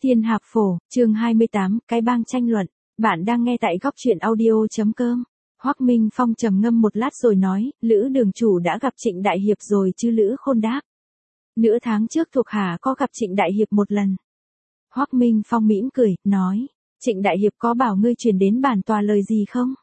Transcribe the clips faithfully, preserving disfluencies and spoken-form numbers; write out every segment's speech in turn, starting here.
Tiên Hạc Phổ, chương hai mươi tám, cái bang tranh luận. Bạn đang nghe tại góc truyện audio.com. Hoắc Minh Phong trầm ngâm một lát rồi nói, Lữ đường chủ đã gặp Trịnh Đại Hiệp rồi chứ? Lữ Khôn đáp. Nửa tháng trước thuộc hạ có gặp Trịnh Đại Hiệp một lần. Hoắc Minh Phong mỉm cười, nói, Trịnh Đại Hiệp có bảo ngươi truyền đến bản tòa lời gì không?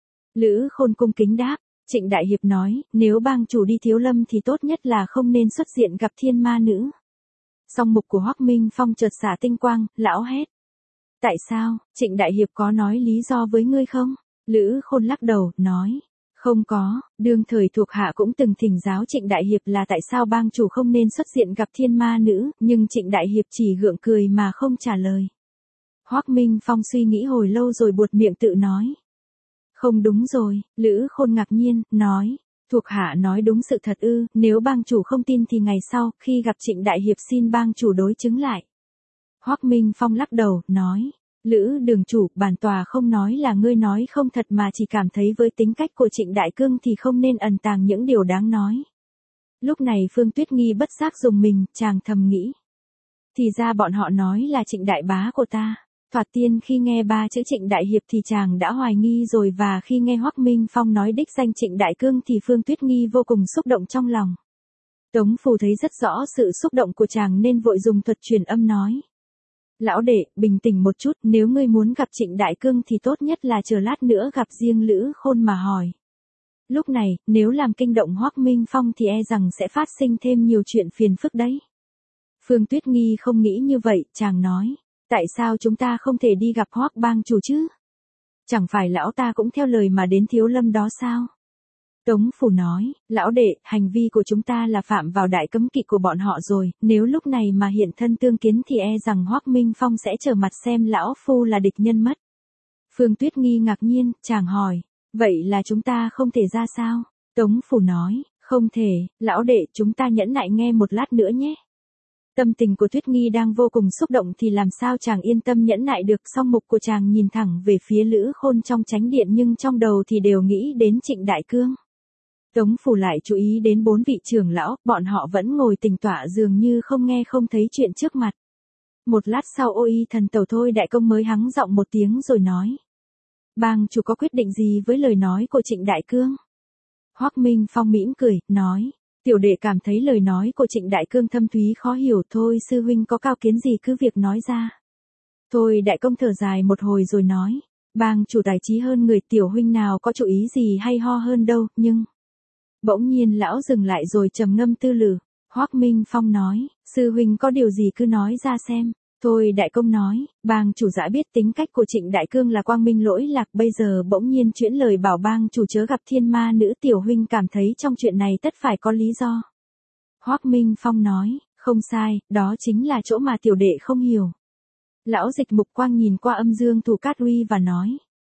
Lữ Khôn cung kính đáp. Trịnh Đại Hiệp nói, nếu bang chủ đi Thiếu Lâm thì tốt nhất là không nên xuất diện gặp thiên ma nữ. Song mục của Hoắc Minh Phong chợt xả tinh quang, lão hét. Tại sao, Trịnh Đại Hiệp có nói lý do với ngươi không? Lữ Khôn lắc đầu, nói. Không có, đương thời thuộc hạ cũng từng thỉnh giáo Trịnh Đại Hiệp là tại sao bang chủ không nên xuất diện gặp thiên ma nữ, nhưng Trịnh Đại Hiệp chỉ gượng cười mà không trả lời. Hoắc Minh Phong suy nghĩ hồi lâu rồi buột miệng tự nói. Không đúng rồi, Lữ Khôn ngạc nhiên, nói. Thuộc hạ nói đúng sự thật ư? Nếu bang chủ không tin thì ngày sau, khi gặp Trịnh Đại Hiệp xin bang chủ đối chứng lại. Hoắc Minh Phong lắc đầu, nói. Lữ đường chủ, bản tòa không nói là ngươi nói không thật mà chỉ cảm thấy với tính cách của Trịnh Đại Cương thì không nên ẩn tàng những điều đáng nói. Lúc này Phương Tuyết Nghi bất giác dùng mình, chàng thầm nghĩ. Thì ra bọn họ nói là Trịnh Đại Bá của ta. Thoạt tiên khi nghe ba chữ Trịnh Đại Hiệp thì chàng đã hoài nghi rồi, và khi nghe Hoắc Minh Phong nói đích danh Trịnh Đại Cương thì Phương Tuyết Nghi vô cùng xúc động trong lòng. Tống Phù thấy rất rõ sự xúc động của chàng nên vội dùng thuật truyền âm nói. Lão đệ, bình tĩnh một chút, nếu ngươi muốn gặp Trịnh Đại Cương thì tốt nhất là chờ lát nữa gặp riêng Lữ Khôn mà hỏi. Lúc này, nếu làm kinh động Hoắc Minh Phong thì e rằng sẽ phát sinh thêm nhiều chuyện phiền phức đấy. Phương Tuyết Nghi không nghĩ như vậy, chàng nói. Tại sao chúng ta không thể đi gặp Hoắc bang chủ chứ? Chẳng phải lão ta cũng theo lời mà đến Thiếu Lâm đó sao? Tống Phù nói, lão đệ, hành vi của chúng ta là phạm vào đại cấm kỵ của bọn họ rồi, nếu lúc này mà hiện thân tương kiến thì e rằng Hoắc Minh Phong sẽ trở mặt xem lão phu là địch nhân mất. Phương Tuyết Nghi ngạc nhiên, chàng hỏi, vậy là chúng ta không thể ra sao? Tống Phù nói, không thể, lão đệ, chúng ta nhẫn nại nghe một lát nữa nhé. Tâm tình của Tuyết Nghi đang vô cùng xúc động thì làm sao chàng yên tâm nhẫn nại được. Song mục của chàng nhìn thẳng về phía Lữ Khôn trong chánh điện nhưng trong đầu thì đều nghĩ đến Trịnh Đại Cương. Tống Phù lại chú ý đến bốn vị trưởng lão, bọn họ vẫn ngồi tĩnh tọa dường như không nghe không thấy chuyện trước mặt. Một lát sau Ô Y thần tẩu Thôi Đại Công mới hắng giọng một tiếng rồi nói. Bang chủ có quyết định gì với lời nói của Trịnh Đại Cương? Hoắc Minh Phong mỉm cười, nói. Tiểu đệ cảm thấy lời nói của Trịnh Đại Cương thâm thúy khó hiểu. Thôi sư huynh có cao kiến gì cứ việc nói ra. Thôi Đại Công thở dài một hồi rồi nói. Bang chủ tài trí hơn người, tiểu huynh nào có chủ ý gì hay ho hơn đâu, nhưng... Bỗng nhiên lão dừng lại rồi trầm ngâm tư lự. Hoắc Minh Phong nói, sư huynh có điều gì cứ nói ra xem. Thôi Đại Công nói, bang chủ đã biết tính cách của Trịnh Đại Cương là quang minh lỗi lạc, bây giờ bỗng nhiên chuyển lời bảo bang chủ chớ gặp thiên ma nữ, tiểu huynh cảm thấy trong chuyện này tất phải có lý do. Hoắc Minh Phong nói, không sai, đó chính là chỗ mà tiểu đệ không hiểu. Lão Dịch Mục Quang nhìn qua âm dương thủ Cát Uy và nói.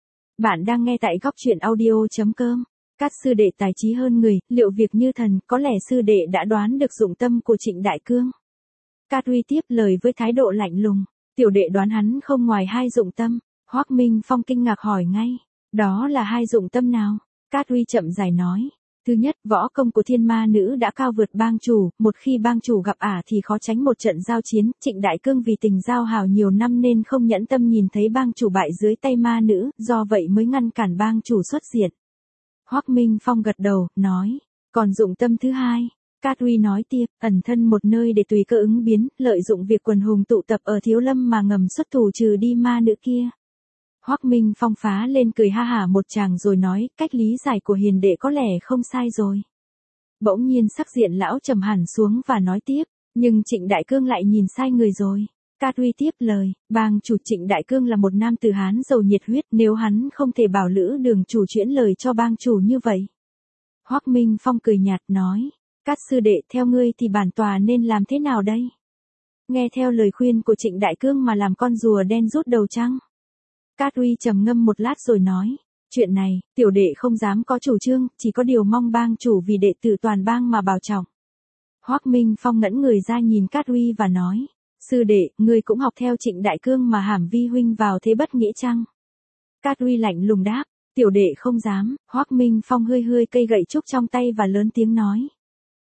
Bạn đang nghe tại góc truyện audio.com. Cát sư đệ tài trí hơn người, liệu việc như thần, có lẽ sư đệ đã đoán được dụng tâm của Trịnh Đại Cương. Cát Uy tiếp lời với thái độ lạnh lùng. Tiểu đệ đoán hắn không ngoài hai dụng tâm. Hoắc Minh Phong kinh ngạc hỏi ngay. Đó là hai dụng tâm nào? Cát Uy chậm rãi nói. Thứ nhất, võ công của thiên ma nữ đã cao vượt bang chủ, một khi bang chủ gặp ả thì khó tránh một trận giao chiến. Trịnh Đại Cương vì tình giao hảo nhiều năm nên không nhẫn tâm nhìn thấy bang chủ bại dưới tay ma nữ, do vậy mới ngăn cản bang chủ xuất diện. Hoắc Minh Phong gật đầu, nói. Còn dụng tâm thứ hai. Cát Uy nói tiếp, ẩn thân một nơi để tùy cơ ứng biến, lợi dụng việc quần hùng tụ tập ở Thiếu Lâm mà ngầm xuất thủ trừ đi ma nữ kia. Hoắc Minh Phong phá lên cười ha hả một tràng rồi nói, cách lý giải của hiền đệ có lẽ không sai rồi. Bỗng nhiên sắc diện lão trầm hẳn xuống và nói tiếp, nhưng Trịnh Đại Cương lại nhìn sai người rồi. Cát Uy tiếp lời, bang chủ Trịnh Đại Cương là một nam tử Hán giàu nhiệt huyết, nếu hắn không thể bảo Lữ đường chủ chuyển lời cho bang chủ như vậy. Hoắc Minh Phong cười nhạt nói. Cát sư đệ, theo ngươi thì bản tòa nên làm thế nào đây? Nghe theo lời khuyên của Trịnh Đại Cương mà làm con rùa đen rút đầu chăng? Cát Uy trầm ngâm một lát rồi nói, chuyện này, tiểu đệ không dám có chủ trương, chỉ có điều mong bang chủ vì đệ tử toàn bang mà bảo trọng. Hoắc Minh Phong ngẩng người ra nhìn Cát Uy và nói, sư đệ, ngươi cũng học theo Trịnh Đại Cương mà hàm vi huynh vào thế bất nghĩa chăng? Cát Uy lạnh lùng đáp, tiểu đệ không dám. Hoắc Minh Phong hơi hơi cây gậy trúc trong tay và lớn tiếng nói.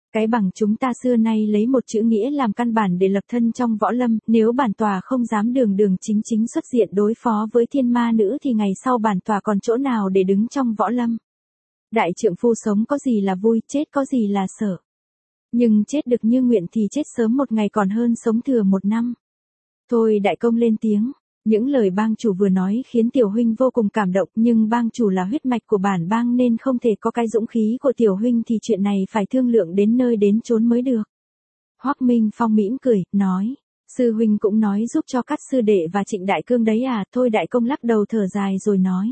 Cái bằng chúng ta xưa nay lấy một chữ nghĩa làm căn bản để lập thân trong võ lâm, nếu bản tòa không dám đường đường chính chính xuất diện đối phó với thiên ma nữ thì ngày sau bản tòa còn chỗ nào để đứng trong võ lâm. Đại trượng phu sống có gì là vui, chết có gì là sợ. Nhưng chết được như nguyện thì chết sớm một ngày còn hơn sống thừa một năm. Thôi đại công lên tiếng. Những lời bang chủ vừa nói khiến tiểu huynh vô cùng cảm động, nhưng bang chủ là huyết mạch của bản bang nên không thể có cái dũng khí của tiểu huynh thì chuyện này phải thương lượng đến nơi đến chốn mới được. Hoắc Minh Phong mỉm cười, nói, sư huynh cũng nói giúp cho các sư đệ và Trịnh đại cương đấy à, thôi đại công lắc đầu thở dài rồi nói.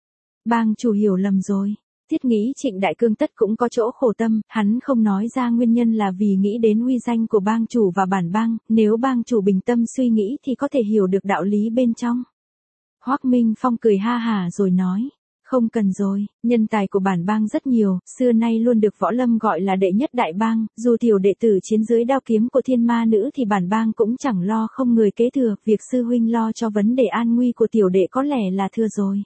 Bang chủ hiểu lầm rồi. Thiết nghĩ Trịnh đại cương tất cũng có chỗ khổ tâm, hắn không nói ra nguyên nhân là vì nghĩ đến uy danh của bang chủ và bản bang, nếu bang chủ bình tâm suy nghĩ thì có thể hiểu được đạo lý bên trong. Hoắc Minh Phong cười ha hả rồi nói, không cần rồi, nhân tài của bản bang rất nhiều, xưa nay luôn được võ lâm gọi là đệ nhất đại bang, dù tiểu đệ tử chiến dưới đao kiếm của thiên ma nữ thì bản bang cũng chẳng lo không người kế thừa, việc sư huynh lo cho vấn đề an nguy của tiểu đệ có lẽ là thừa rồi.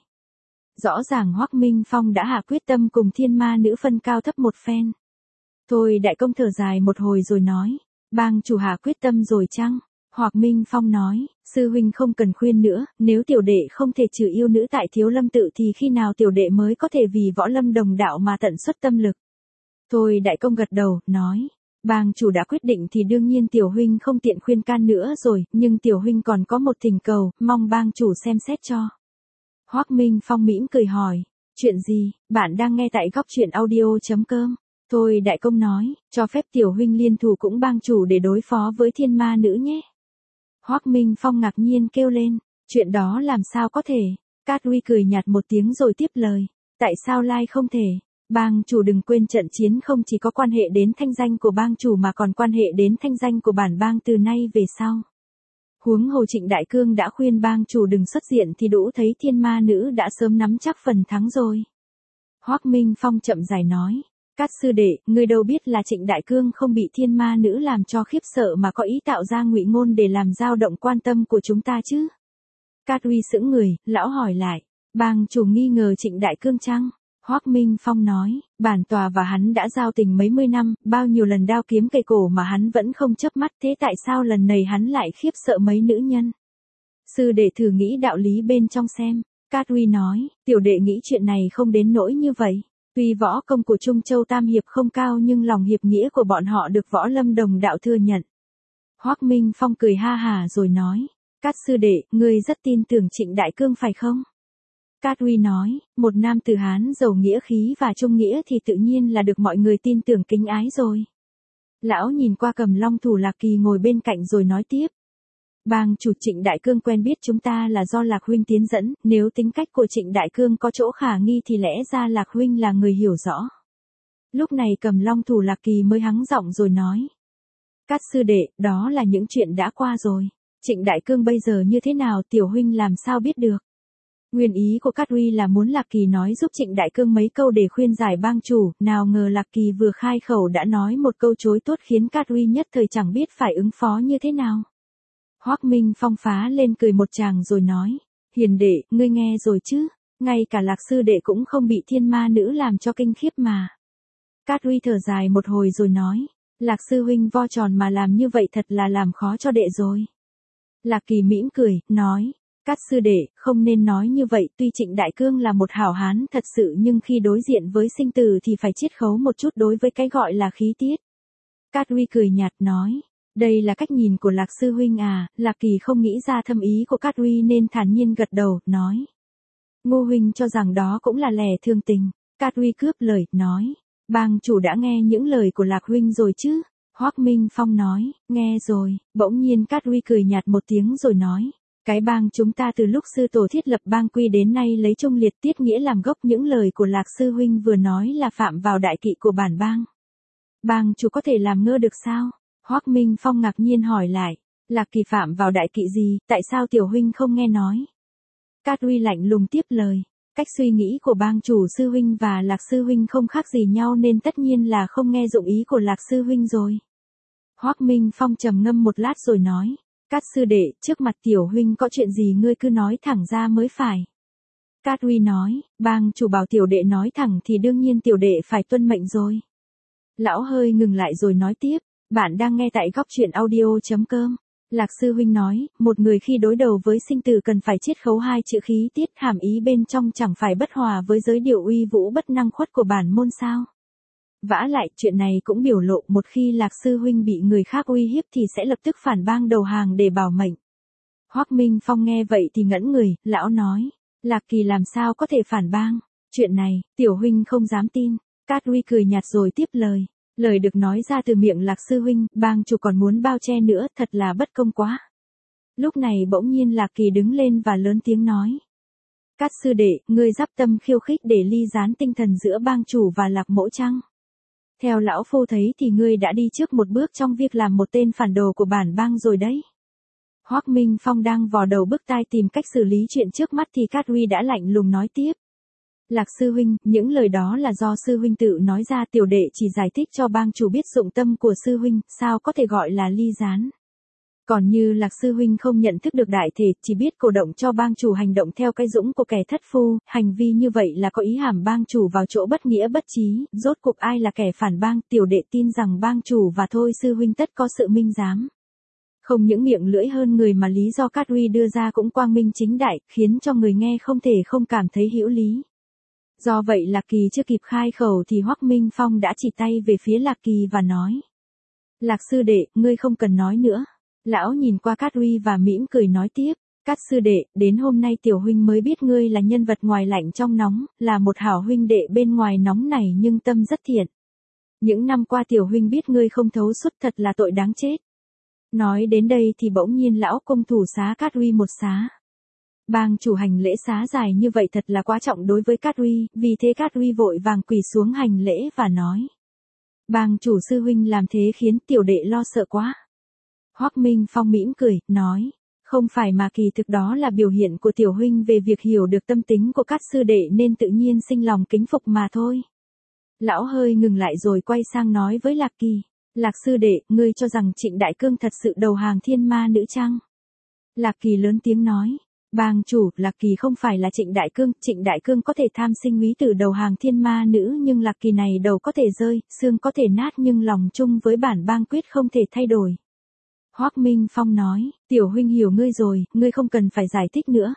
Rõ ràng Hoắc Minh Phong đã hạ quyết tâm cùng thiên ma nữ phân cao thấp một phen. Thôi đại công thở dài một hồi rồi nói, bang chủ hạ quyết tâm rồi chăng? Hoắc Minh Phong nói, sư huynh không cần khuyên nữa, nếu tiểu đệ không thể trừ yêu nữ tại Thiếu Lâm tự thì khi nào tiểu đệ mới có thể vì võ lâm đồng đạo mà tận xuất tâm lực. Thôi đại công gật đầu, nói, bang chủ đã quyết định thì đương nhiên tiểu huynh không tiện khuyên can nữa rồi, nhưng tiểu huynh còn có một thỉnh cầu, mong bang chủ xem xét cho. Hoắc Minh Phong mỉm cười hỏi, chuyện gì, bạn đang nghe tại góc truyện audio chấm com. Thôi đại công nói, cho phép tiểu huynh liên thủ cũng bang chủ để đối phó với thiên ma nữ nhé. Hoắc Minh Phong ngạc nhiên kêu lên, chuyện đó làm sao có thể. Cát Uy cười nhạt một tiếng rồi tiếp lời, tại sao lai không thể. Bang chủ đừng quên trận chiến không chỉ có quan hệ đến thanh danh của bang chủ mà còn quan hệ đến thanh danh của bản bang từ nay về sau. Huống hồ Trịnh đại cương đã khuyên bang chủ đừng xuất diện thì đủ thấy thiên ma nữ đã sớm nắm chắc phần thắng rồi. Hoắc Minh Phong chậm rãi nói, Cát sư đệ, ngươi đâu biết là Trịnh đại cương không bị thiên ma nữ làm cho khiếp sợ mà có ý tạo ra ngụy ngôn để làm dao động quan tâm của chúng ta chứ. Cát Uy sững người, lão hỏi lại, bang chủ nghi ngờ Trịnh đại cương chăng? Hoắc Minh Phong nói, bản tòa và hắn đã giao tình mấy mươi năm, bao nhiêu lần đao kiếm cây cổ mà hắn vẫn không chớp mắt, thế tại sao lần này hắn lại khiếp sợ mấy nữ nhân? Sư đệ thử nghĩ đạo lý bên trong xem. Cát Uy nói, tiểu đệ nghĩ chuyện này không đến nỗi như vậy. Tuy võ công của Trung Châu Tam Hiệp không cao nhưng lòng hiệp nghĩa của bọn họ được võ lâm đồng đạo thừa nhận. Hoắc Minh Phong cười ha hả rồi nói, Cát sư đệ, ngươi rất tin tưởng Trịnh đại cương phải không? Cát Uy nói, một nam tử Hán giàu nghĩa khí và trung nghĩa thì tự nhiên là được mọi người tin tưởng kính ái rồi. Lão nhìn qua Cầm Long thủ Lạc Kỳ ngồi bên cạnh rồi nói tiếp. Bang chủ Trịnh đại cương quen biết chúng ta là do Lạc huynh tiến dẫn, nếu tính cách của Trịnh đại cương có chỗ khả nghi thì lẽ ra Lạc huynh là người hiểu rõ. Lúc này Cầm Long thủ Lạc Kỳ mới hắng giọng rồi nói. Cát sư đệ, đó là những chuyện đã qua rồi. Trịnh đại cương bây giờ như thế nào tiểu huynh làm sao biết được. Nguyên ý của Cát Uy là muốn Lạc Kỳ nói giúp Trịnh đại cương mấy câu để khuyên giải bang chủ, nào ngờ Lạc Kỳ vừa khai khẩu đã nói một câu chối tốt khiến Cát Uy nhất thời chẳng biết phải ứng phó như thế nào. Hoắc Minh Phong phá lên cười một tràng rồi nói, hiền đệ, ngươi nghe rồi chứ, ngay cả Lạc sư đệ cũng không bị thiên ma nữ làm cho kinh khiếp mà. Cát Uy thở dài một hồi rồi nói, Lạc sư huynh vo tròn mà làm như vậy thật là làm khó cho đệ rồi. Lạc Kỳ mỉm cười, nói, Cát sư đệ, không nên nói như vậy, tuy Trịnh đại cương là một hảo hán thật sự nhưng khi đối diện với sinh tử thì phải chiết khấu một chút đối với cái gọi là khí tiết. Cát Uy cười nhạt nói, đây là cách nhìn của Lạc sư huynh à. Lạc Kỳ không nghĩ ra thâm ý của Cát Uy nên thản nhiên gật đầu, nói. Ngô huynh cho rằng đó cũng là lẽ thương tình. Cát Uy cướp lời, nói, bang chủ đã nghe những lời của Lạc huynh rồi chứ? Hoắc Minh Phong nói, nghe rồi. Bỗng nhiên Cát Uy cười nhạt một tiếng rồi nói, cái bang chúng ta từ lúc sư tổ thiết lập bang quy đến nay lấy trung liệt tiết nghĩa làm gốc, những lời của Lạc sư huynh vừa nói là phạm vào đại kỵ của bản bang. Bang chủ có thể làm ngơ được sao? Hoắc Minh Phong ngạc nhiên hỏi lại, Lạc Kỳ phạm vào đại kỵ gì, tại sao tiểu huynh không nghe nói? Cát Uy lạnh lùng tiếp lời, cách suy nghĩ của bang chủ sư huynh và Lạc sư huynh không khác gì nhau nên tất nhiên là không nghe dụng ý của Lạc sư huynh rồi. Hoắc Minh Phong trầm ngâm một lát rồi nói, Cát sư đệ, trước mặt tiểu huynh có chuyện gì ngươi cứ nói thẳng ra mới phải. Cát Uy nói, bang chủ bảo tiểu đệ nói thẳng thì đương nhiên tiểu đệ phải tuân mệnh rồi. Lão hơi ngừng lại rồi nói tiếp, bạn đang nghe tại góc truyện audio.com. Lạc sư huynh nói, một người khi đối đầu với sinh tử cần phải chiết khấu hai chữ khí tiết, hàm ý bên trong chẳng phải bất hòa với giới điệu uy vũ bất năng khuất của bản môn sao. Vả lại, chuyện này cũng biểu lộ một khi Lạc sư huynh bị người khác uy hiếp thì sẽ lập tức phản bang đầu hàng để bảo mệnh. Hoắc Minh Phong nghe vậy thì ngẩn người, lão nói, Lạc Kỳ làm sao có thể phản bang, chuyện này, tiểu huynh không dám tin. Cát Huy cười nhạt rồi tiếp lời, lời được nói ra từ miệng Lạc sư huynh, bang chủ còn muốn bao che nữa, thật là bất công quá. Lúc này bỗng nhiên Lạc Kỳ đứng lên và lớn tiếng nói, Cát sư đệ, ngươi giáp tâm khiêu khích để ly gián tinh thần giữa bang chủ và Lạc mỗ chăng? Theo lão phu thấy thì ngươi đã đi trước một bước trong việc làm một tên phản đồ của bản bang rồi đấy. Hoắc Minh Phong đang vò đầu bứt tai tìm cách xử lý chuyện trước mắt thì Cát Huy đã lạnh lùng nói tiếp. Lạc sư huynh, những lời đó là do sư huynh tự nói ra, tiểu đệ chỉ giải thích cho bang chủ biết dụng tâm của sư huynh, sao có thể gọi là ly gián. Còn như Lạc sư huynh không nhận thức được đại thể, chỉ biết cổ động cho bang chủ hành động theo cái dũng của kẻ thất phu, hành vi như vậy là có ý hàm bang chủ vào chỗ bất nghĩa bất trí, rốt cuộc ai là kẻ phản bang, tiểu đệ tin rằng bang chủ và thôi sư huynh tất có sự minh giám. Không những miệng lưỡi hơn người mà lý do Cát Huy đưa ra cũng quang minh chính đại, khiến cho người nghe không thể không cảm thấy hữu lý. Do vậy Lạc Kỳ chưa kịp khai khẩu thì Hoắc Minh Phong đã chỉ tay về phía Lạc Kỳ và nói. Lạc sư đệ, ngươi không cần nói nữa. Lão nhìn qua Cát Huy và mỉm cười nói tiếp. Cát sư đệ, đến hôm nay tiểu huynh mới biết ngươi là nhân vật ngoài lạnh trong nóng, là một hảo huynh đệ bên ngoài nóng này nhưng tâm rất thiện. Những năm qua tiểu huynh biết ngươi không thấu suốt, thật là tội đáng chết. Nói đến đây thì bỗng nhiên lão công thủ xá Cát Huy một xá. Bang chủ hành lễ xá dài như vậy thật là quá trọng đối với Cát Huy, vì thế Cát Huy vội vàng quỳ xuống hành lễ và nói. Bang chủ sư huynh làm thế khiến tiểu đệ lo sợ quá. Hoắc Minh Phong mỉm cười, nói, không phải mà kỳ thực đó là biểu hiện của tiểu huynh về việc hiểu được tâm tính của Cát sư đệ nên tự nhiên sinh lòng kính phục mà thôi. Lão hơi ngừng lại rồi quay sang nói với Lạc Kỳ, Lạc sư đệ, ngươi cho rằng Trịnh Đại Cương thật sự đầu hàng thiên ma nữ chăng? Lạc Kỳ lớn tiếng nói. Bang chủ, Lạc Kỳ không phải là Trịnh Đại Cương, Trịnh Đại Cương có thể tham sinh úy tử đầu hàng thiên ma nữ nhưng Lạc Kỳ này đầu có thể rơi, xương có thể nát nhưng lòng chung với bản bang quyết không thể thay đổi. Hoắc Minh Phong nói, tiểu huynh hiểu ngươi rồi, ngươi không cần phải giải thích nữa.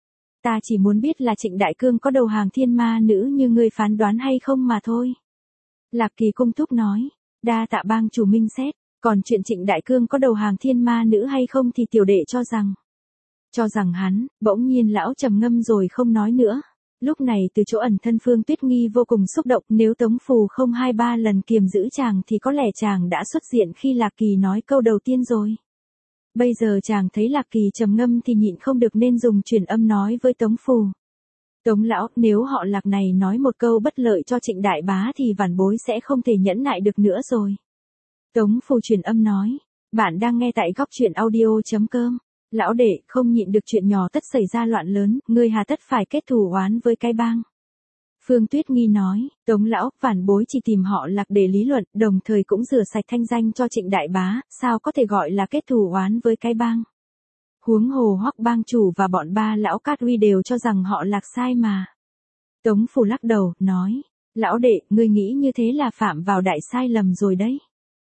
Ta chỉ muốn biết là Trịnh Đại Cương có đầu hàng thiên ma nữ như ngươi phán đoán hay không mà thôi. Lạc Kỳ cung thúc nói, đa tạ bang chủ minh xét, còn chuyện Trịnh Đại Cương có đầu hàng thiên ma nữ hay không thì tiểu đệ cho rằng. Cho rằng hắn, bỗng nhiên lão trầm ngâm rồi không nói nữa. Lúc này từ chỗ ẩn thân Phương Tuyết Nghi vô cùng xúc động, nếu Tống Phù không hai ba lần kiềm giữ chàng thì có lẽ chàng đã xuất diện khi Lạc Kỳ nói câu đầu tiên rồi. Bây giờ chàng thấy Lạc Kỳ trầm ngâm thì nhịn không được nên dùng truyền âm nói với Tống Phù. Tống lão, nếu họ Lạc này nói một câu bất lợi cho Trịnh đại bá thì vãn bối sẽ không thể nhẫn nại được nữa rồi. Tống Phù truyền âm nói, bạn đang nghe tại góc truyện audio.com. Lão đệ, không nhịn được chuyện nhỏ tất xảy ra loạn lớn, ngươi hà tất phải kết thù oán với cái bang. Phương Tuyết Nghi nói, Tống lão, vãn bối chỉ tìm họ Lạc để lý luận, đồng thời cũng rửa sạch thanh danh cho Trịnh đại bá, sao có thể gọi là kết thù oán với cái bang. Huống hồ Hoắc bang chủ và bọn ba lão Cát Huy đều cho rằng họ Lạc sai mà. Tống Phù lắc đầu, nói, lão đệ, ngươi nghĩ như thế là phạm vào đại sai lầm rồi đấy.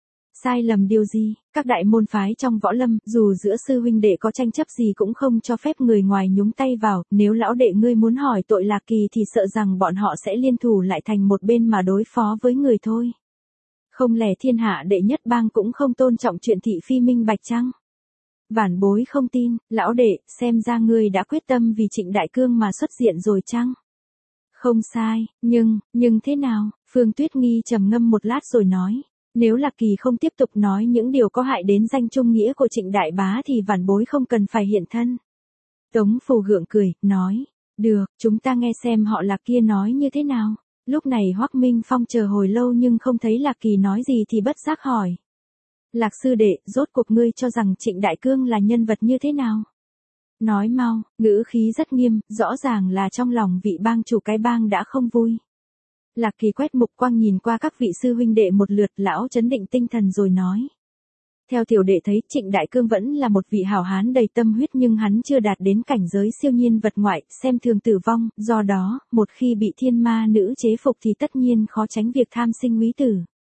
Sai lầm điều gì? Các đại môn phái trong võ lâm, dù giữa sư huynh đệ có tranh chấp gì cũng không cho phép người ngoài nhúng tay vào, nếu lão đệ ngươi muốn hỏi tội Lạc Kỳ thì sợ rằng bọn họ sẽ liên thủ lại thành một bên mà đối phó với người thôi. Không lẽ thiên hạ đệ nhất bang cũng không tôn trọng chuyện thị phi minh bạch chăng? Vãn bối không tin, lão đệ, xem ra ngươi đã quyết tâm vì Trịnh Đại Cương mà xuất diện rồi chăng? Không sai, nhưng, nhưng thế nào? Phương Tuyết Nghi trầm ngâm một lát rồi nói. Nếu Lạc Kỳ không tiếp tục nói những điều có hại đến danh trung nghĩa của Trịnh đại bá thì vãn bối không cần phải hiện thân. Tống Phù gượng cười, nói, được, chúng ta nghe xem họ Lạc kia nói như thế nào. Lúc này Hoắc Minh Phong chờ hồi lâu nhưng không thấy Lạc Kỳ nói gì thì bất giác hỏi. Lạc sư đệ, rốt cuộc ngươi cho rằng Trịnh Đại Cương là nhân vật như thế nào? Nói mau, ngữ khí rất nghiêm, rõ ràng là trong lòng vị bang chủ cái bang đã không vui. Lạc Kỳ quét mục quang nhìn qua các vị sư huynh đệ một lượt, lão chấn định tinh thần rồi nói. Theo tiểu đệ thấy, Trịnh Đại Cương vẫn là một vị hảo hán đầy tâm huyết nhưng hắn chưa đạt đến cảnh giới siêu nhiên vật ngoại, xem thường tử vong, do đó, một khi bị thiên ma nữ chế phục thì tất nhiên khó tránh việc tham sinh úy tử.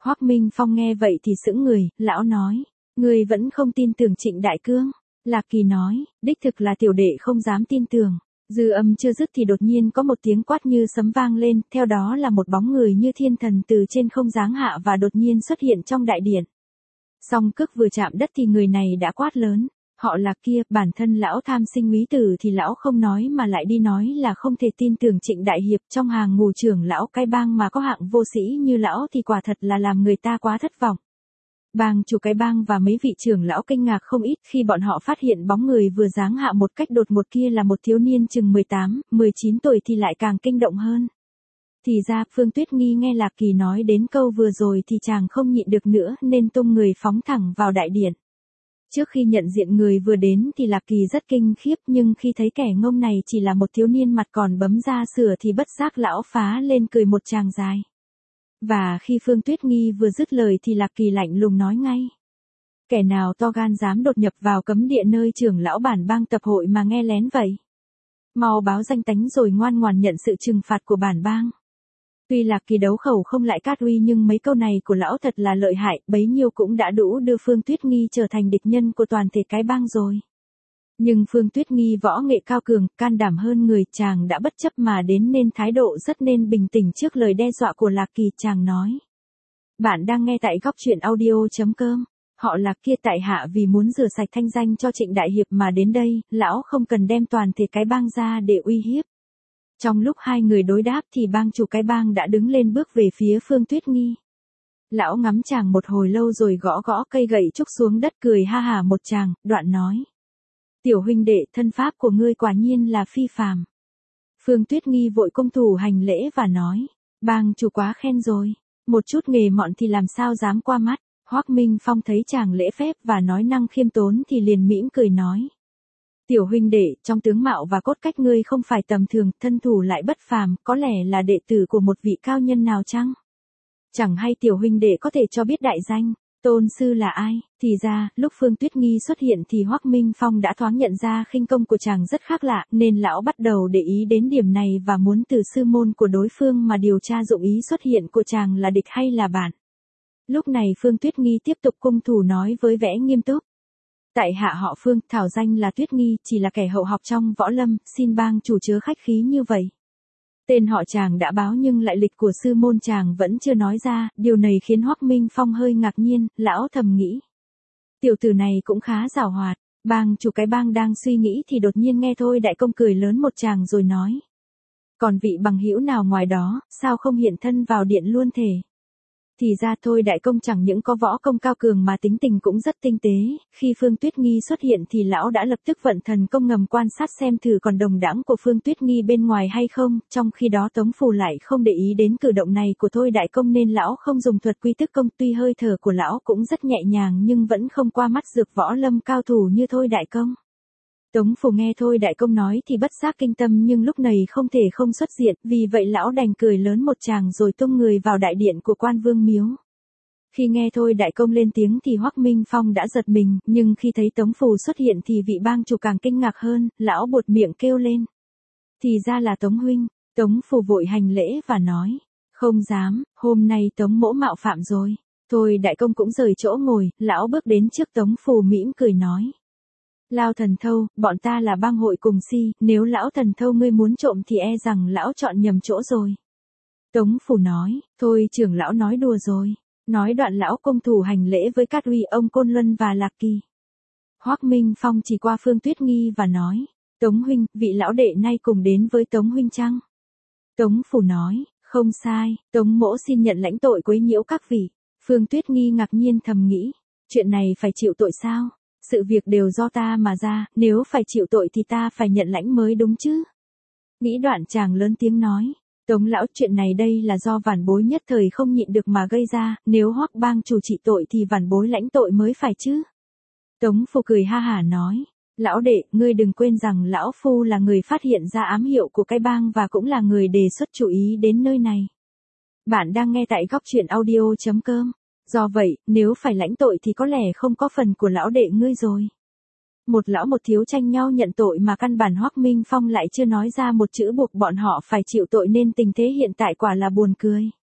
Hoắc Minh Phong nghe vậy thì sững người, lão nói, ngươi vẫn không tin tưởng Trịnh Đại Cương. Lạc Kỳ nói, đích thực là tiểu đệ không dám tin tưởng. Dư âm chưa dứt thì đột nhiên có một tiếng quát như sấm vang lên, theo đó là một bóng người như thiên thần từ trên không giáng hạ và đột nhiên xuất hiện trong đại điện. Song cước vừa chạm đất thì người này đã quát lớn, họ Lạc kia, bản thân lão tham sinh úy tử thì lão không nói mà lại đi nói là không thể tin tưởng Trịnh Đại Hiệp, trong hàng ngù trưởng lão cái bang mà có hạng vô sĩ như lão thì quả thật là làm người ta quá thất vọng. Bang chủ cái bang và mấy vị trưởng lão kinh ngạc không ít khi bọn họ phát hiện bóng người vừa giáng hạ một cách đột ngột kia là một thiếu niên chừng mười tám, mười chín tuổi thì lại càng kinh động hơn. Thì ra, Phương Tuyết Nghi nghe Lạc Kỳ nói đến câu vừa rồi thì chàng không nhịn được nữa nên tung người phóng thẳng vào đại điện. Trước khi nhận diện người vừa đến thì Lạc Kỳ rất kinh khiếp, nhưng khi thấy kẻ ngông này chỉ là một thiếu niên mặt còn bấm da sửa thì bất giác lão phá lên cười một tràng dài. Và khi Phương Tuyết Nghi vừa dứt lời thì Lạc Kỳ lạnh lùng nói ngay. Kẻ nào to gan dám đột nhập vào cấm địa nơi trưởng lão bản bang tập hội mà nghe lén vậy? Mau báo danh tánh rồi ngoan ngoãn nhận sự trừng phạt của bản bang. Tuy Lạc Kỳ đấu khẩu không lại cát uy nhưng mấy câu này của lão thật là lợi hại, bấy nhiêu cũng đã đủ đưa Phương Tuyết Nghi trở thành địch nhân của toàn thể cái bang rồi. Nhưng Phương Tuyết Nghi võ nghệ cao cường, can đảm hơn người, chàng đã bất chấp mà đến nên thái độ rất nên bình tĩnh trước lời đe dọa của Lạc Kỳ, chàng nói. Bạn đang nghe tại góc truyện audio.com. Họ Lạc kia tại hạ vì muốn rửa sạch thanh danh cho Trịnh Đại Hiệp mà đến đây, lão không cần đem toàn thể cái bang ra để uy hiếp. Trong lúc hai người đối đáp thì bang chủ cái bang đã đứng lên bước về phía Phương Tuyết Nghi. Lão ngắm chàng một hồi lâu rồi gõ gõ cây gậy trúc xuống đất cười ha hả một tràng, đoạn nói. Tiểu huynh đệ, thân pháp của ngươi quả nhiên là phi phàm. Phương Tuyết Nghi vội công thủ hành lễ và nói, bang chủ quá khen rồi, một chút nghề mọn thì làm sao dám qua mắt. Hoắc Minh Phong thấy chàng lễ phép và nói năng khiêm tốn thì liền mỉm cười nói. Tiểu huynh đệ, trong tướng mạo và cốt cách ngươi không phải tầm thường, thân thủ lại bất phàm, có lẽ là đệ tử của một vị cao nhân nào chăng? Chẳng hay tiểu huynh đệ có thể cho biết đại danh, tôn sư là ai? Thì ra, lúc Phương Tuyết Nghi xuất hiện thì Hoắc Minh Phong đã thoáng nhận ra khinh công của chàng rất khác lạ, nên lão bắt đầu để ý đến điểm này và muốn từ sư môn của đối phương mà điều tra dụng ý xuất hiện của chàng là địch hay là bạn. Lúc này Phương Tuyết Nghi tiếp tục cung thủ nói với vẻ nghiêm túc. Tại hạ họ Phương, thảo danh là Tuyết Nghi, chỉ là kẻ hậu học trong võ lâm, xin bang chủ chớ khách khí như vậy. Tên họ chàng đã báo nhưng lại lịch của sư môn chàng vẫn chưa nói ra, điều này khiến Hoắc Minh Phong hơi ngạc nhiên, lão thầm nghĩ. Tiểu tử này cũng khá giàu hoạt, bang chủ cái bang đang suy nghĩ thì đột nhiên nghe Thôi Đại Công cười lớn một tràng rồi nói. Còn vị bằng hữu nào ngoài đó, sao không hiện thân vào điện luôn thể? Thì ra Thôi Đại Công chẳng những có võ công cao cường mà tính tình cũng rất tinh tế, khi Phương Tuyết Nghi xuất hiện thì lão đã lập tức vận thần công ngầm quan sát xem thử còn đồng đãng của Phương Tuyết Nghi bên ngoài hay không, trong khi đó Tống Phù lại không để ý đến cử động này của Thôi Đại Công nên lão không dùng thuật quy tức công, tuy hơi thở của lão cũng rất nhẹ nhàng nhưng vẫn không qua mắt dược võ lâm cao thủ như Thôi Đại Công. Tống Phù nghe Thôi Đại Công nói thì bất giác kinh tâm nhưng lúc này không thể không xuất diện, vì vậy lão đành cười lớn một tràng rồi tung người vào đại điện của Quan Vương Miếu. Khi nghe Thôi Đại Công lên tiếng thì Hoắc Minh Phong đã giật mình, nhưng khi thấy Tống Phù xuất hiện thì vị bang chủ càng kinh ngạc hơn, lão buột miệng kêu lên. Thì ra là Tống huynh. Tống Phù vội hành lễ và nói, không dám, hôm nay Tống mỗ mạo phạm rồi. Thôi Đại Công cũng rời chỗ ngồi, lão bước đến trước Tống Phù mỉm cười nói. Lao Thần Thâu, bọn ta là bang hội cùng si, nếu lão Thần Thâu ngươi muốn trộm thì e rằng lão chọn nhầm chỗ rồi. Tống Phù nói, thôi trưởng lão nói đùa rồi. Nói đoạn lão công thủ hành lễ với Cát Uy, ông Côn Luân và Lạc Kỳ. Hoắc Minh Phong chỉ qua Phương Tuyết Nghi và nói, Tống huynh, vị lão đệ nay cùng đến với Tống huynh chăng? Tống Phù nói, không sai, Tống mỗ xin nhận lãnh tội quấy nhiễu các vị. Phương Tuyết Nghi ngạc nhiên thầm nghĩ, chuyện này phải chịu tội sao? Sự việc đều do ta mà ra, nếu phải chịu tội thì ta phải nhận lãnh mới đúng chứ. Nghĩ đoạn chàng lớn tiếng nói, Tống lão, chuyện này đây là do vản bối nhất thời không nhịn được mà gây ra, nếu Hoắc bang chủ trị tội thì vản bối lãnh tội mới phải chứ. Tống Phù cười ha hả nói, lão đệ, ngươi đừng quên rằng lão phu là người phát hiện ra ám hiệu của cái bang và cũng là người đề xuất chú ý đến nơi này. Bạn đang nghe tại góc truyện audio.com. Do vậy, nếu phải lãnh tội thì có lẽ không có phần của lão đệ ngươi rồi. Một lão một thiếu tranh nhau nhận tội mà căn bản Hoắc Minh Phong lại chưa nói ra một chữ buộc bọn họ phải chịu tội nên tình thế hiện tại quả là buồn cười.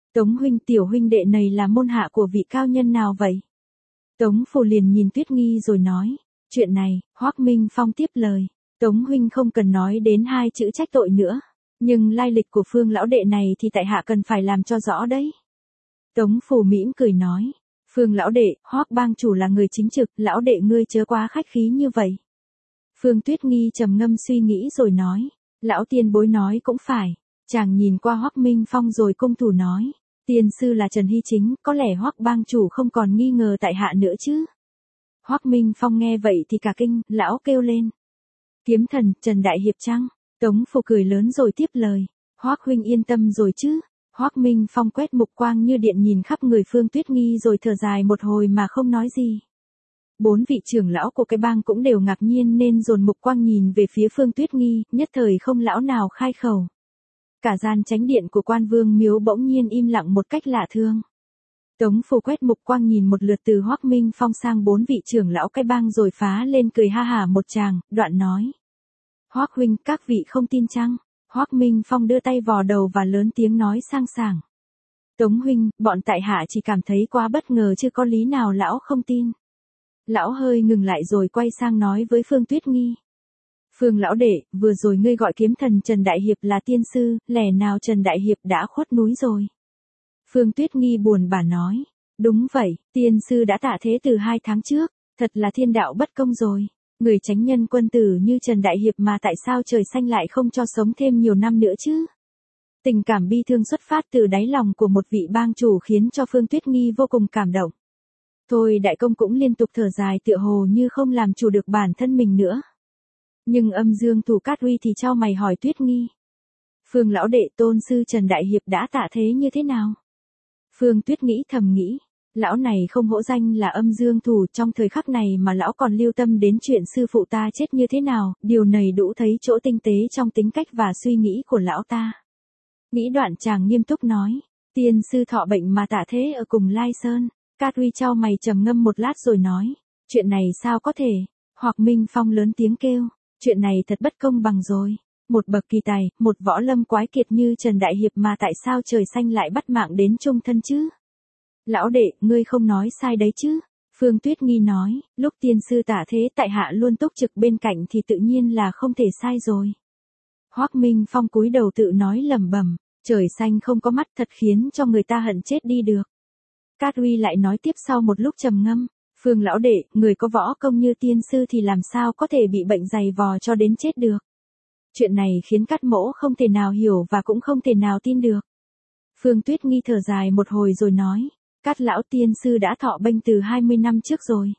Tống huynh, tiểu huynh đệ này là môn hạ của vị cao nhân nào vậy? Tống Phủ liền nhìn Tuyết Nghi rồi nói, chuyện này, Hoắc Minh Phong tiếp lời, Tống huynh không cần nói đến hai chữ trách tội nữa, nhưng lai lịch của Phương lão đệ này thì tại hạ cần phải làm cho rõ đấy. Tống Phủ mỉm cười nói, Phương lão đệ, Hoắc bang chủ là người chính trực, lão đệ ngươi chớ quá khách khí như vậy. Phương Tuyết Nghi trầm ngâm suy nghĩ rồi nói, lão tiên bối nói cũng phải. Chàng nhìn qua Hoắc Minh Phong rồi cung thủ nói, tiên sư là Trần Hy Chính, có lẽ Hoắc bang chủ không còn nghi ngờ tại hạ nữa chứ. Hoắc Minh Phong nghe vậy thì cả kinh, lão kêu lên. Kiếm thần, Trần Đại Hiệp chăng? Tống Phủ cười lớn rồi tiếp lời, Hoắc huynh yên tâm rồi chứ. Hoắc Minh Phong quét mục quang như điện nhìn khắp người Phương Tuyết Nghi rồi thở dài một hồi mà không nói gì. Bốn vị trưởng lão của cái bang cũng đều ngạc nhiên nên dồn mục quang nhìn về phía Phương Tuyết Nghi, nhất thời không lão nào khai khẩu. Cả gian chánh điện của Quan Vương miếu bỗng nhiên im lặng một cách lạ thường. Tống Phủ quét mục quang nhìn một lượt từ Hoắc Minh Phong sang bốn vị trưởng lão cái bang rồi phá lên cười ha hả một tràng, đoạn nói. Hoắc huynh, các vị không tin chăng? Hoắc Minh Phong đưa tay vò đầu và lớn tiếng nói sang sảng. Tống huynh, bọn tại hạ chỉ cảm thấy quá bất ngờ chứ có lý nào lão không tin. Lão hơi ngừng lại rồi quay sang nói với Phương Tuyết Nghi. Phương lão đệ, vừa rồi ngươi gọi kiếm thần Trần Đại Hiệp là tiên sư, lẽ nào Trần Đại Hiệp đã khuất núi rồi? Phương Tuyết Nghi buồn bã nói, đúng vậy, tiên sư đã tạ thế từ hai tháng trước, thật là thiên đạo bất công rồi. Người chánh nhân quân tử như Trần Đại Hiệp mà tại sao trời xanh lại không cho sống thêm nhiều năm nữa chứ? Tình cảm bi thương xuất phát từ đáy lòng của một vị bang chủ khiến cho Phương Tuyết Nghi vô cùng cảm động. Thôi đại công cũng liên tục thở dài tựa hồ như không làm chủ được bản thân mình nữa. Nhưng âm dương thủ Cát Uy thì trao mày hỏi Tuyết Nghi. Phương lão đệ, tôn sư Trần Đại Hiệp đã tạ thế như thế nào? Phương Tuyết nghĩ thầm nghĩ, lão này không hổ danh là âm dương thủ, trong thời khắc này mà lão còn lưu tâm đến chuyện sư phụ ta chết như thế nào, điều này đủ thấy chỗ tinh tế trong tính cách và suy nghĩ của lão ta. Nghĩ đoạn chàng nghiêm túc nói, tiên sư thọ bệnh mà tạ thế ở cùng Lai Sơn. Cát Uy trao mày trầm ngâm một lát rồi nói, chuyện này sao có thể? Hoắc Minh Phong lớn tiếng kêu, chuyện này thật bất công bằng rồi. Một bậc kỳ tài, một võ lâm quái kiệt như Trần Đại Hiệp mà tại sao trời xanh lại bắt mạng đến chung thân chứ? Lão đệ, ngươi không nói sai đấy chứ? Phương Tuyết Nghi nói, lúc tiên sư tạ thế tại hạ luôn túc trực bên cạnh thì tự nhiên là không thể sai rồi. Hoắc Minh Phong cúi đầu tự nói lẩm bẩm, trời xanh không có mắt thật khiến cho người ta hận chết đi được. Cát Uy lại nói tiếp sau một lúc trầm ngâm, Phương lão đệ, người có võ công như tiên sư thì làm sao có thể bị bệnh dày vò cho đến chết được. Chuyện này khiến Cát mỗ không thể nào hiểu và cũng không thể nào tin được. Phương Tuyết Nghi thở dài một hồi rồi nói, Cát lão tiên sư đã thọ bệnh từ hai mươi năm trước rồi.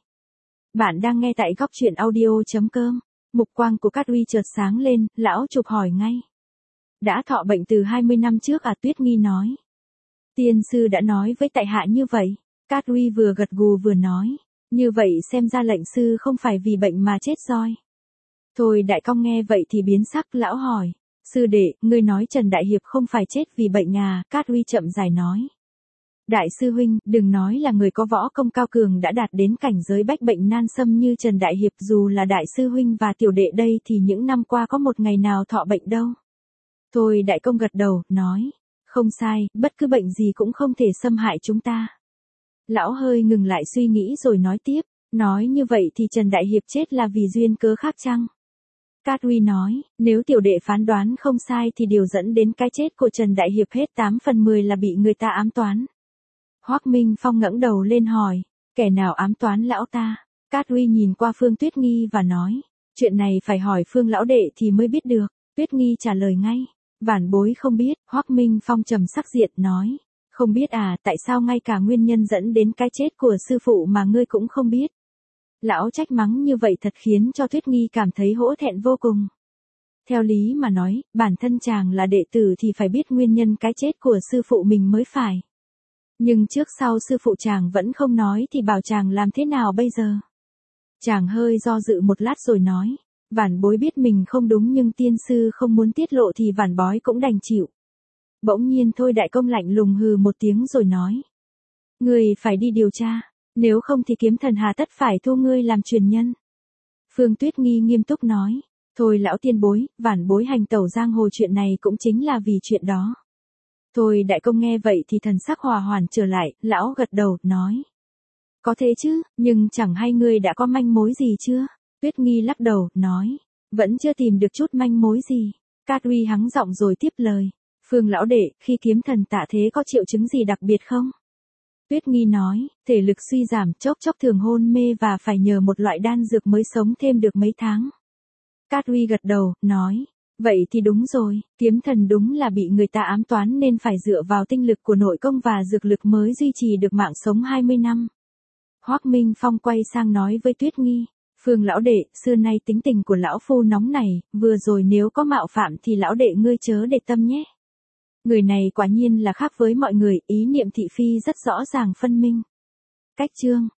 Bạn đang nghe tại góc truyện audio.com, mục quang của Cát Uy chợt sáng lên, lão chụp hỏi ngay. Đã thọ bệnh từ hai mươi năm trước à? Tuyết Nghi nói. Tiên sư đã nói với tại hạ như vậy. Cát Uy vừa gật gù vừa nói, như vậy xem ra lệnh sư không phải vì bệnh mà chết rồi. Thôi đại công nghe vậy thì biến sắc, lão hỏi, sư đệ, ngươi nói Trần Đại Hiệp không phải chết vì bệnh à? Cát Uy chậm rãi nói. Đại sư huynh, đừng nói là người có võ công cao cường đã đạt đến cảnh giới bách bệnh nan xâm như Trần Đại Hiệp, dù là đại sư huynh và tiểu đệ đây thì những năm qua có một ngày nào thọ bệnh đâu. Thôi đại công gật đầu, nói, không sai, bất cứ bệnh gì cũng không thể xâm hại chúng ta. Lão hơi ngừng lại suy nghĩ rồi nói tiếp, nói như vậy thì Trần Đại Hiệp chết là vì duyên cớ khác chăng? Cát Uy nói, nếu tiểu đệ phán đoán không sai thì điều dẫn đến cái chết của Trần Đại Hiệp hết tám phần mười là bị người ta ám toán. Hoắc Minh Phong ngẩng đầu lên hỏi, kẻ nào ám toán lão ta? Cát Uy nhìn qua Phương Tuyết Nghi và nói, chuyện này phải hỏi Phương lão đệ thì mới biết được. Tuyết Nghi trả lời ngay, vản bối không biết. Hoắc Minh Phong trầm sắc diện nói, không biết à? Tại sao ngay cả nguyên nhân dẫn đến cái chết của sư phụ mà ngươi cũng không biết? Lão trách mắng như vậy thật khiến cho Tuyết Nghi cảm thấy hổ thẹn vô cùng. Theo lý mà nói, bản thân chàng là đệ tử thì phải biết nguyên nhân cái chết của sư phụ mình mới phải. Nhưng trước sau sư phụ chàng vẫn không nói thì bảo chàng làm thế nào bây giờ? Chàng hơi do dự một lát rồi nói, vản bối biết mình không đúng nhưng tiên sư không muốn tiết lộ thì vản bói cũng đành chịu. Bỗng nhiên Thôi đại công lạnh lùng hừ một tiếng rồi nói, ngươi phải đi điều tra, nếu không thì kiếm thần hà tất phải thu ngươi làm truyền nhân. Phương Tuyết Nghi nghiêm túc nói, thôi lão tiên bối, vản bối hành tẩu giang hồ chuyện này cũng chính là vì chuyện đó. Thôi đại công nghe vậy thì thần sắc hòa hoàn trở lại, lão gật đầu, nói. Có thế chứ, nhưng chẳng hay ngươi đã có manh mối gì chưa? Tuyết Nghi lắc đầu, nói. Vẫn chưa tìm được chút manh mối gì. Cát Uy hắng giọng rồi tiếp lời. Phương lão đệ, khi kiếm thần tạ thế có triệu chứng gì đặc biệt không? Tuyết Nghi nói, thể lực suy giảm, chốc chốc thường hôn mê và phải nhờ một loại đan dược mới sống thêm được mấy tháng. Cát Uy gật đầu, nói. Vậy thì đúng rồi, kiếm thần đúng là bị người ta ám toán nên phải dựa vào tinh lực của nội công và dược lực mới duy trì được mạng sống hai mươi năm. Hoắc Minh Phong quay sang nói với Tuyết Nghi. Phương lão đệ, xưa nay tính tình của lão phu nóng này, vừa rồi nếu có mạo phạm thì lão đệ ngươi chớ để tâm nhé. Người này quả nhiên là khác với mọi người, ý niệm thị phi rất rõ ràng phân minh. Cách chương